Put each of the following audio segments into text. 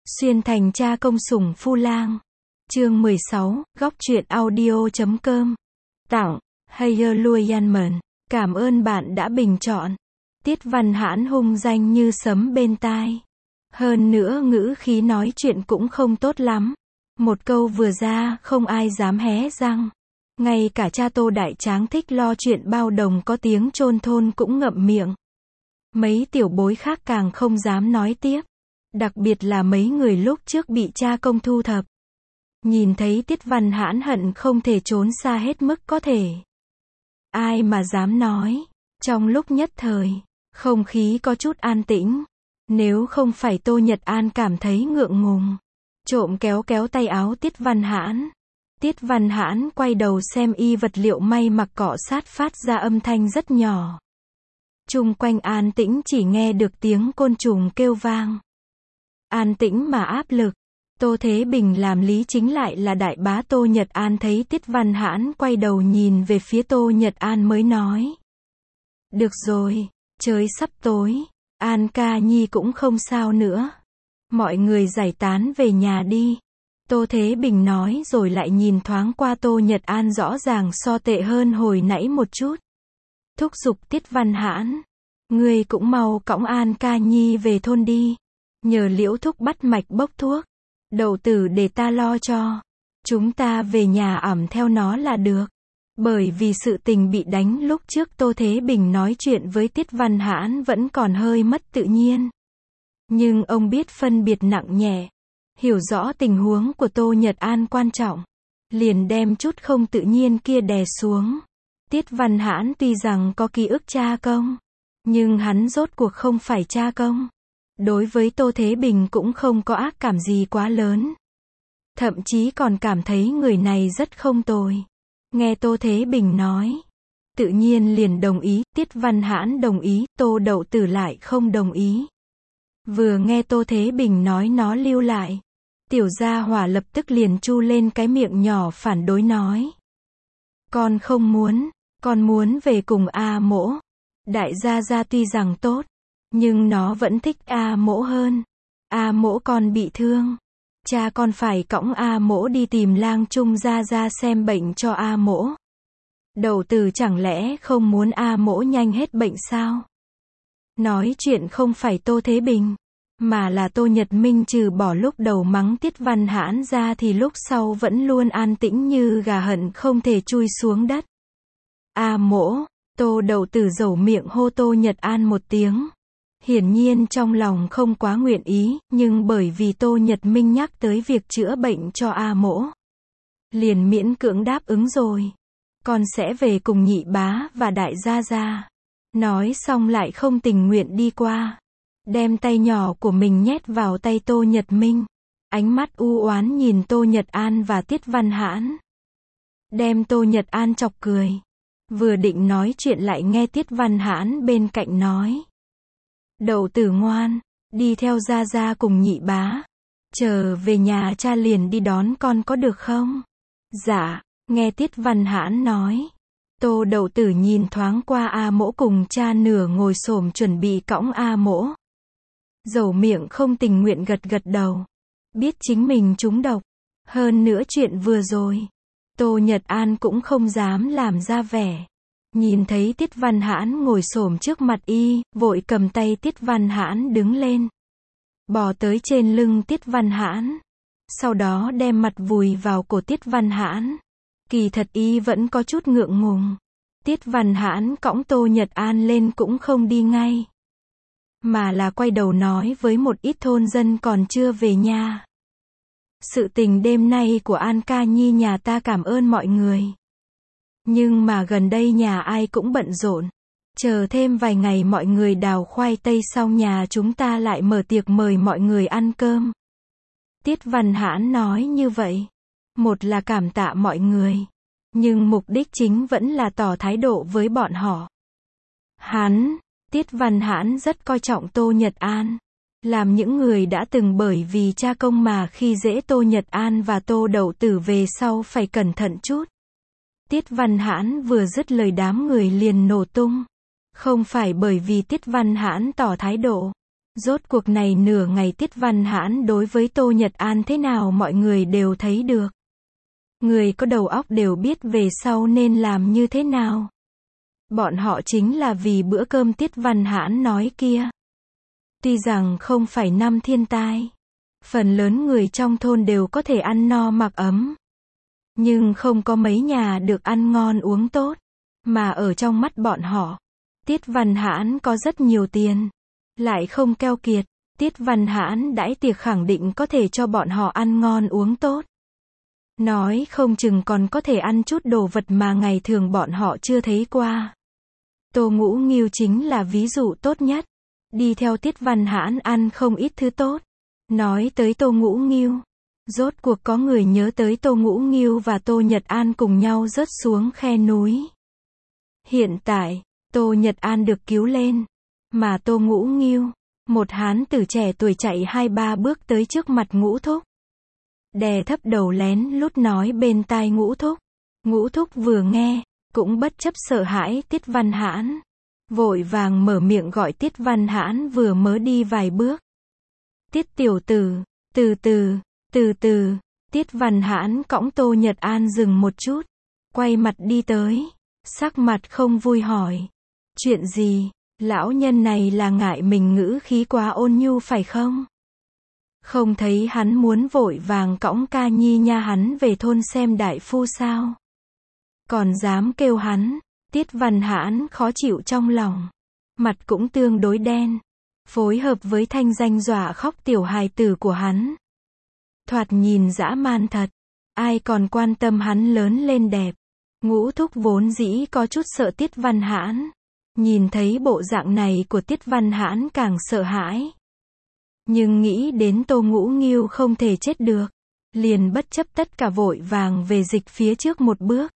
Xuyên thành cha công sủng phu lang. Chương 16, góc truyện audio.com. Tặng, Hallelujah. Cảm ơn bạn đã bình chọn. Tiết Văn Hãn hung danh như sấm bên tai. Hơn nữa ngữ khí nói chuyện cũng không tốt lắm. Một câu vừa ra, không ai dám hé răng. Ngay cả cha Tô Đại Tráng thích lo chuyện bao đồng có tiếng chôn thôn cũng ngậm miệng. Mấy tiểu bối khác càng không dám nói tiếp. Đặc biệt là mấy người lúc trước bị cha công thu thập. Nhìn thấy Tiết Văn Hãn hận không thể trốn xa hết mức có thể. Ai mà dám nói. Trong lúc nhất thời, không khí có chút an tĩnh. Nếu không phải Tô Nhật An cảm thấy ngượng ngùng, trộm kéo kéo tay áo Tiết Văn Hãn. Tiết Văn Hãn quay đầu xem y vật liệu may mặc cọ sát phát ra âm thanh rất nhỏ. Chung quanh an tĩnh chỉ nghe được tiếng côn trùng kêu vang. An tĩnh mà áp lực. Tô Thế Bình làm lý chính lại là đại bá Tô Nhật An thấy Tiết Văn Hãn quay đầu nhìn về phía Tô Nhật An mới nói. Được rồi, trời sắp tối, An ca nhi cũng không sao nữa. Mọi người giải tán về nhà đi. Tô Thế Bình nói rồi lại nhìn thoáng qua Tô Nhật An rõ ràng so tệ hơn hồi nãy một chút. Thúc giục Tiết Văn Hãn. Ngươi cũng mau cõng An ca nhi về thôn đi. Nhờ Liễu thúc bắt mạch bốc thuốc. Đậu tử để ta lo cho. Chúng ta về nhà ẵm theo nó là được. Bởi vì sự tình bị đánh lúc trước Tô Thế Bình nói chuyện với Tiết Văn Hãn vẫn còn hơi mất tự nhiên. Nhưng ông biết phân biệt nặng nhẹ. Hiểu rõ tình huống của Tô Nhật An quan trọng. Liền đem chút không tự nhiên kia đè xuống. Tiết Văn Hãn tuy rằng có ký ức cha công. Nhưng hắn rốt cuộc không phải cha công. Đối với Tô Thế Bình cũng không có ác cảm gì quá lớn. Thậm chí còn cảm thấy người này rất không tồi. Nghe Tô Thế Bình nói. Tự nhiên liền đồng ý, Tiết Văn Hãn đồng ý, Tô Đậu Tử lại không đồng ý. Vừa nghe Tô Thế Bình nói nó lưu lại. Tiểu gia hỏa lập tức liền chu lên cái miệng nhỏ phản đối nói. Con không muốn, con muốn về cùng A Mỗ. Đại gia gia tuy rằng tốt. Nhưng nó vẫn thích A Mỗ hơn. A Mỗ con bị thương. Cha con phải cõng A Mỗ đi tìm Lang Trung gia gia xem bệnh cho A Mỗ. Đậu Tử chẳng lẽ không muốn A Mỗ nhanh hết bệnh sao? Nói chuyện không phải Tô Thế Bình, mà là Tô Nhật Minh trừ bỏ lúc đầu mắng Tiết Văn Hãn ra thì lúc sau vẫn luôn an tĩnh như gà hận không thể chui xuống đất. A Mỗ, Tô Đậu Tử dẩu miệng hô Tô Nhật An một tiếng. Hiển nhiên trong lòng không quá nguyện ý, nhưng bởi vì Tô Nhật Minh nhắc tới việc chữa bệnh cho A Mỗ. Liền miễn cưỡng đáp ứng rồi. Con sẽ về cùng nhị bá và đại gia gia. Nói xong lại không tình nguyện đi qua. Đem tay nhỏ của mình nhét vào tay Tô Nhật Minh. Ánh mắt u oán nhìn Tô Nhật An và Tiết Văn Hãn. Đem Tô Nhật An chọc cười. Vừa định nói chuyện lại nghe Tiết Văn Hãn bên cạnh nói. Đậu Tử ngoan, đi theo gia gia cùng nhị bá. Chờ về nhà cha liền đi đón con có được không? Dạ, nghe Tiết Văn Hãn nói. Tô Đậu Tử nhìn thoáng qua A Mỗ cùng cha nửa ngồi xổm chuẩn bị cõng A Mỗ. Dầu miệng không tình nguyện gật gật đầu. Biết chính mình trúng độc. Hơn nữa chuyện vừa rồi. Tô Nhật An cũng không dám làm ra vẻ. Nhìn thấy Tiết Văn Hãn ngồi xổm trước mặt y, vội cầm tay Tiết Văn Hãn đứng lên. Bò tới trên lưng Tiết Văn Hãn. Sau đó đem mặt vùi vào cổ Tiết Văn Hãn. Kỳ thật y vẫn có chút ngượng ngùng. Tiết Văn Hãn cõng Tô Nhật An lên cũng không đi ngay. Mà là quay đầu nói với một ít thôn dân còn chưa về nhà. Sự tình đêm nay của An ca nhi nhà ta cảm ơn mọi người. Nhưng mà gần đây nhà ai cũng bận rộn. Chờ thêm vài ngày mọi người đào khoai tây xong nhà chúng ta lại mở tiệc mời mọi người ăn cơm. Tiết Văn Hãn nói như vậy. Một là cảm tạ mọi người. Nhưng mục đích chính vẫn là tỏ thái độ với bọn họ. Tiết Văn Hãn rất coi trọng Tô Nhật An. Làm những người đã từng bởi vì cha công mà khi dễ Tô Nhật An và Tô Đậu Tử về sau phải cẩn thận chút. Tiết Văn Hãn vừa dứt lời đám người liền nổ tung. Không phải bởi vì Tiết Văn Hãn tỏ thái độ. Rốt cuộc này nửa ngày Tiết Văn Hãn đối với Tô Nhật An thế nào mọi người đều thấy được. Người có đầu óc đều biết về sau nên làm như thế nào. Bọn họ chính là vì bữa cơm Tiết Văn Hãn nói kia. Tuy rằng không phải năm thiên tai, phần lớn người trong thôn đều có thể ăn no mặc ấm. Nhưng không có mấy nhà được ăn ngon uống tốt. Mà ở trong mắt bọn họ, Tiết Văn Hãn có rất nhiều tiền. Lại không keo kiệt, Tiết Văn Hãn đãi tiệc khẳng định có thể cho bọn họ ăn ngon uống tốt. Nói không chừng còn có thể ăn chút đồ vật mà ngày thường bọn họ chưa thấy qua. Tô Ngũ Nghiêu chính là ví dụ tốt nhất. Đi theo Tiết Văn Hãn ăn không ít thứ tốt. Nói tới Tô Ngũ Nghiêu, rốt cuộc có người nhớ tới Tô Ngũ Nghiêu và Tô Nhật An cùng nhau rớt xuống khe núi. Hiện tại, Tô Nhật An được cứu lên, mà Tô Ngũ Nghiêu, một hán tử trẻ tuổi chạy 2-3 bước tới trước mặt Ngũ Thúc. Đè thấp đầu lén lút nói bên tai Ngũ Thúc. Ngũ Thúc vừa nghe, cũng bất chấp sợ hãi Tiết Văn Hãn. Vội vàng mở miệng gọi Tiết Văn Hãn vừa mới đi vài bước. Tiết tiểu tử, từ từ, Tiết Văn Hãn cõng Tô Nhật An dừng một chút. Quay mặt đi tới, sắc mặt không vui hỏi. Chuyện gì, lão nhân này là ngại mình ngữ khí quá ôn nhu phải không? Không thấy hắn muốn vội vàng cõng ca nhi nha hắn về thôn xem đại phu sao? Còn dám kêu hắn. Tiết Văn Hãn khó chịu trong lòng. Mặt cũng tương đối đen. Phối hợp với thanh danh dọa khóc tiểu hài tử của hắn. Thoạt nhìn dã man thật. Ai còn quan tâm hắn lớn lên đẹp. Ngũ Thúc vốn dĩ có chút sợ Tiết Văn Hãn. Nhìn thấy bộ dạng này của Tiết Văn Hãn càng sợ hãi. Nhưng nghĩ đến Tô Ngũ Nghiêu không thể chết được. Liền bất chấp tất cả vội vàng về dịch phía trước một bước.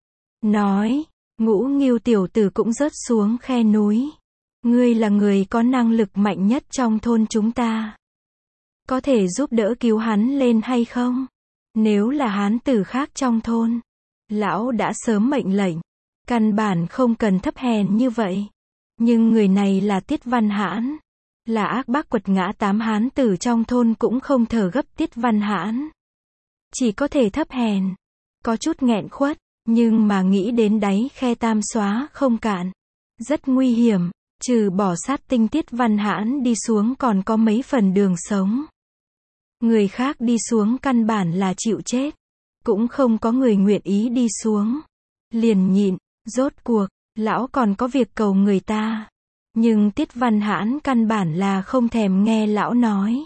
Nói. Ngũ Nghiêu tiểu tử cũng rớt xuống khe núi. Ngươi là người có năng lực mạnh nhất trong thôn chúng ta. Có thể giúp đỡ cứu hắn lên hay không? Nếu là hán tử khác trong thôn, lão đã sớm mệnh lệnh. Căn bản không cần thấp hèn như vậy. Nhưng người này là Tiết Văn Hãn. Là ác bác quật ngã 8 hán tử trong thôn cũng không thở gấp Tiết Văn Hãn. Chỉ có thể thấp hèn. Có chút nghẹn khuất. Nhưng mà nghĩ đến đáy khe tam xóa không cạn. Rất nguy hiểm, trừ bỏ sát tinh Tiết Văn Hãn đi xuống còn có mấy phần đường sống. Người khác đi xuống căn bản là chịu chết. Cũng không có người nguyện ý đi xuống. Liền nhịn, rốt cuộc, lão còn có việc cầu người ta. Nhưng Tiết Văn Hãn căn bản là không thèm nghe lão nói.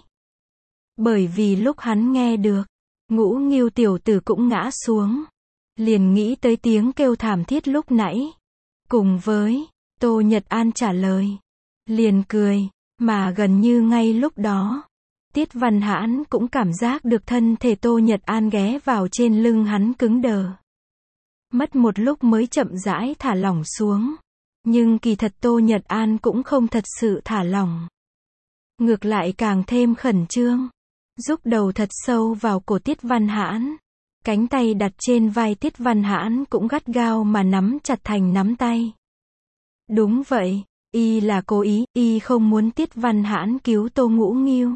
Bởi vì lúc hắn nghe được, Ngũ Nghiêu tiểu tử cũng ngã xuống. Liền nghĩ tới tiếng kêu thảm thiết lúc nãy. Cùng với Tô Nhật An trả lời. Liền cười. Mà gần như ngay lúc đó, Tiết Văn Hãn cũng cảm giác được thân thể Tô Nhật An ghé vào trên lưng hắn cứng đờ. Mất một lúc mới chậm rãi thả lỏng xuống. Nhưng kỳ thật Tô Nhật An cũng không thật sự thả lỏng. Ngược lại càng thêm khẩn trương. Rúc đầu thật sâu vào cổ Tiết Văn Hãn. Cánh tay đặt trên vai Tiết Văn Hãn cũng gắt gao mà nắm chặt thành nắm tay. Đúng vậy, y là cố ý, y không muốn Tiết Văn Hãn cứu Tô Ngũ Nghiêu.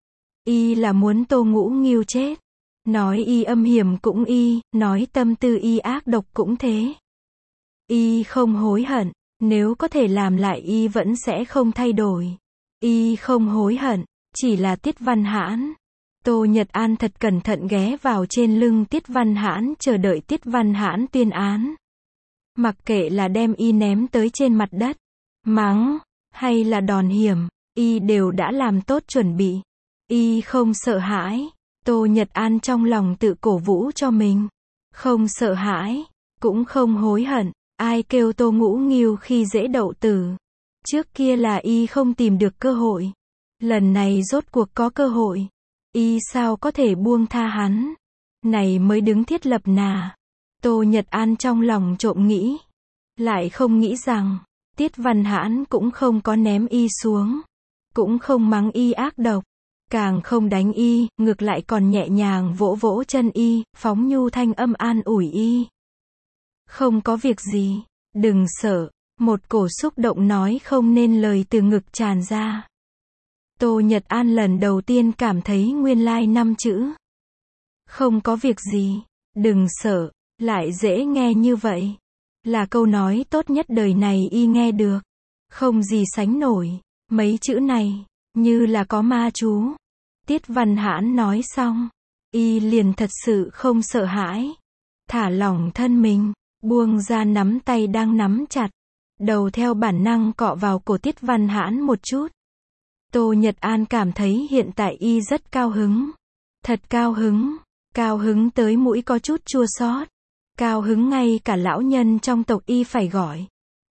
Y là muốn Tô Ngũ Nghiêu chết. Nói y âm hiểm cũng y, nói tâm tư y ác độc cũng thế. Y không hối hận, nếu có thể làm lại y vẫn sẽ không thay đổi. Y không hối hận, chỉ là Tiết Văn Hãn. Tô Nhật An thật cẩn thận ghé vào trên lưng Tiết Văn Hãn chờ đợi Tiết Văn Hãn tuyên án. Mặc kệ là đem y ném tới trên mặt đất, mắng, hay là đòn hiểm, y đều đã làm tốt chuẩn bị. Y không sợ hãi. Tô Nhật An trong lòng tự cổ vũ cho mình. Không sợ hãi, cũng không hối hận. Ai kêu Tô Ngũ Nghiêu khi dễ đậu tử. Trước kia là y không tìm được cơ hội. Lần này rốt cuộc có cơ hội. Y sao có thể buông tha hắn. Này mới đứng thiết lập nà. Tô Nhật An trong lòng trộm nghĩ. Lại không nghĩ rằng, Tiết Văn Hãn cũng không có ném y xuống. Cũng không mắng y ác độc. Càng không đánh y, ngược lại còn nhẹ nhàng vỗ vỗ chân y, phóng nhu thanh âm an ủi y. Không có việc gì, đừng sợ. Một cổ xúc động nói không nên lời từ ngực tràn ra. Tô Nhật An lần đầu tiên cảm thấy nguyên lai 5 chữ. Không có việc gì, đừng sợ, lại dễ nghe như vậy. Là câu nói tốt nhất đời này y nghe được. Không gì sánh nổi, mấy chữ này, như là có ma chú. Tiết Văn Hãn nói xong, y liền thật sự không sợ hãi. Thả lỏng thân mình, buông ra nắm tay đang nắm chặt. Đầu theo bản năng cọ vào cổ Tiết Văn Hãn một chút. Tô Nhật An cảm thấy hiện tại y rất cao hứng. Thật cao hứng tới mũi có chút chua xót. Cao hứng ngay cả lão nhân trong tộc y phải gọi.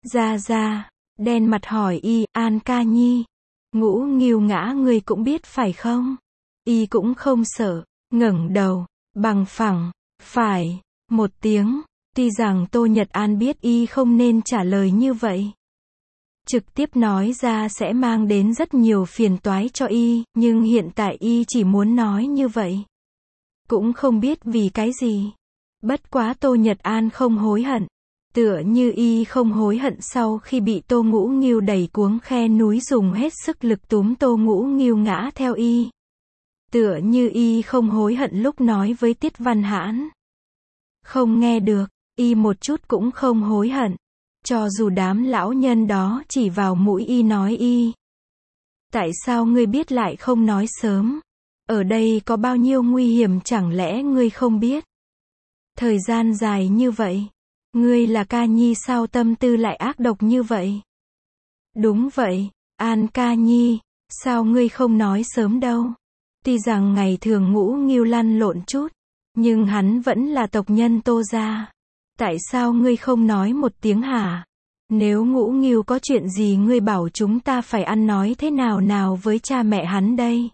Ra, đen mặt hỏi y, An ca nhi. Ngũ Nghêu Ngã ngươi cũng biết phải không? Y cũng không sợ, ngẩng đầu, bằng phẳng, phải, một tiếng. Tuy rằng Tô Nhật An biết y không nên trả lời như vậy. Trực tiếp nói ra sẽ mang đến rất nhiều phiền toái cho y, nhưng hiện tại y chỉ muốn nói như vậy. Cũng không biết vì cái gì. Bất quá Tô Nhật An không hối hận. Tựa như y không hối hận sau khi bị Tô Ngũ Nghêu đẩy cuống khe núi dùng hết sức lực túm Tô Ngũ Nghêu ngã theo y. Tựa như y không hối hận lúc nói với Tiết Văn Hãn. Không nghe được, y một chút cũng không hối hận. Cho dù đám lão nhân đó chỉ vào mũi y nói y. Tại sao ngươi biết lại không nói sớm? Ở đây có bao nhiêu nguy hiểm chẳng lẽ ngươi không biết? Thời gian dài như vậy. Ngươi là ca nhi sao tâm tư lại ác độc như vậy? Đúng vậy, An ca nhi, sao ngươi không nói sớm đâu? Tuy rằng ngày thường Ngũ Nghêu lăn lộn chút, nhưng hắn vẫn là tộc nhân Tô gia. Tại sao ngươi không nói một tiếng hả? Nếu Ngũ Nghêu có chuyện gì ngươi bảo chúng ta phải ăn nói thế nào với cha mẹ hắn đây?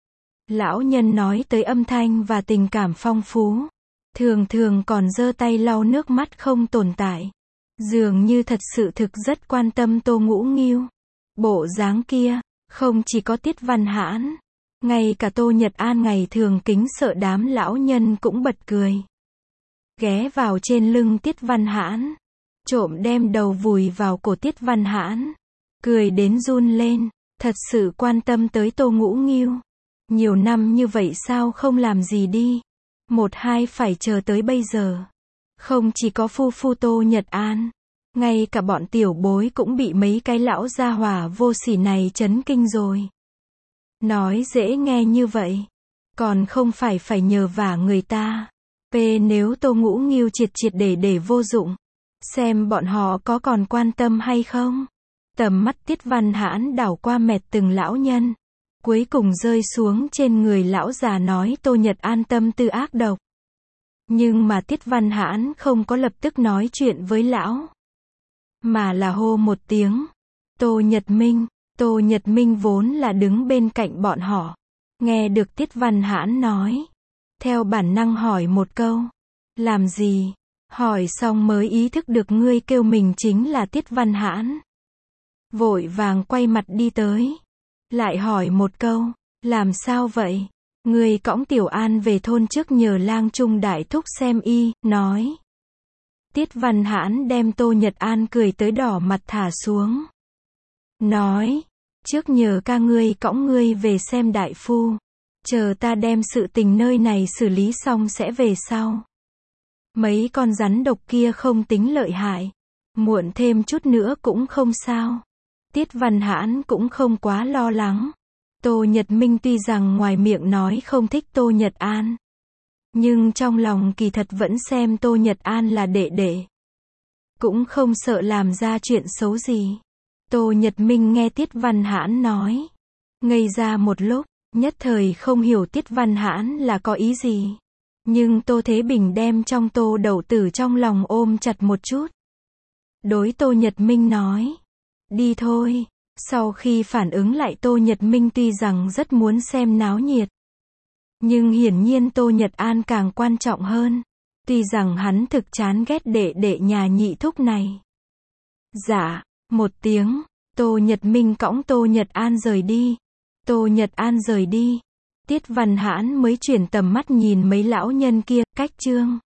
Lão nhân nói tới âm thanh và tình cảm phong phú. Thường còn giơ tay lau nước mắt không tồn tại. Dường như thật sự rất quan tâm Tô Ngũ Nghêu. Bộ dáng kia, không chỉ có Tiết Văn Hãn. Ngay cả Tô Nhật An ngày thường kính sợ đám lão nhân cũng bật cười. Ghé vào trên lưng Tiết Văn Hãn. Trộm đem đầu vùi vào cổ Tiết Văn Hãn. Cười đến run lên. Thật sự quan tâm tới Tô Ngũ Nghêu. Nhiều năm như vậy sao không làm gì đi? Một hai phải chờ tới bây giờ. Không chỉ có phu Tô Nhật An. Ngay cả bọn tiểu bối cũng bị mấy cái lão gia hỏa vô sỉ này chấn kinh rồi. Nói dễ nghe như vậy. Còn không phải nhờ vả người ta. Nếu Tô Ngũ Nghêu triệt để vô dụng. Xem bọn họ có còn quan tâm hay không. Tầm mắt Tiết Văn Hãn đảo qua mệt từng lão nhân. Cuối cùng rơi xuống trên người lão già nói Tô Nhật An tâm tư ác độc. Nhưng mà Tiết Văn Hãn không có lập tức nói chuyện với lão. Mà là hô một tiếng. Tô Nhật Minh. Tô Nhật Minh vốn là đứng bên cạnh bọn họ. Nghe được Tiết Văn Hãn nói. Theo bản năng hỏi một câu. Làm gì? Hỏi xong mới ý thức được ngươi kêu mình chính là Tiết Văn Hãn. Vội vàng quay mặt đi tới. Lại hỏi một câu. Làm sao vậy? Ngươi cõng Tiểu An về thôn trước nhờ lang trung đại thúc xem y, nói. Tiết Văn Hãn đem Tô Nhật An cười tới đỏ mặt thả xuống. Nói. Trước nhờ ca ngươi cõng ngươi về xem đại phu. Chờ ta đem sự tình nơi này xử lý xong sẽ về sau. Mấy con rắn độc kia không tính lợi hại. Muộn thêm chút nữa cũng không sao. Tiết Văn Hãn cũng không quá lo lắng. Tô Nhật Minh tuy rằng ngoài miệng nói không thích Tô Nhật An. Nhưng trong lòng kỳ thật vẫn xem Tô Nhật An là đệ đệ. Cũng không sợ làm ra chuyện xấu gì. Tô Nhật Minh nghe Tiết Văn Hãn nói. Ngây ra một lúc, nhất thời không hiểu Tiết Văn Hãn là có ý gì. Nhưng Tô Thế Bình đem trong tô đậu tử trong lòng ôm chặt một chút. Đối Tô Nhật Minh nói. Đi thôi. Sau khi phản ứng lại Tô Nhật Minh tuy rằng rất muốn xem náo nhiệt. Nhưng hiển nhiên Tô Nhật An càng quan trọng hơn. Tuy rằng hắn thực chán ghét đệ nhà nhị thúc này. Dạ, một tiếng, Tô Nhật Minh cõng Tô Nhật An rời đi. Tô Nhật An rời đi. Tiết Văn Hãn mới chuyển tầm mắt nhìn mấy lão nhân kia, cách chương.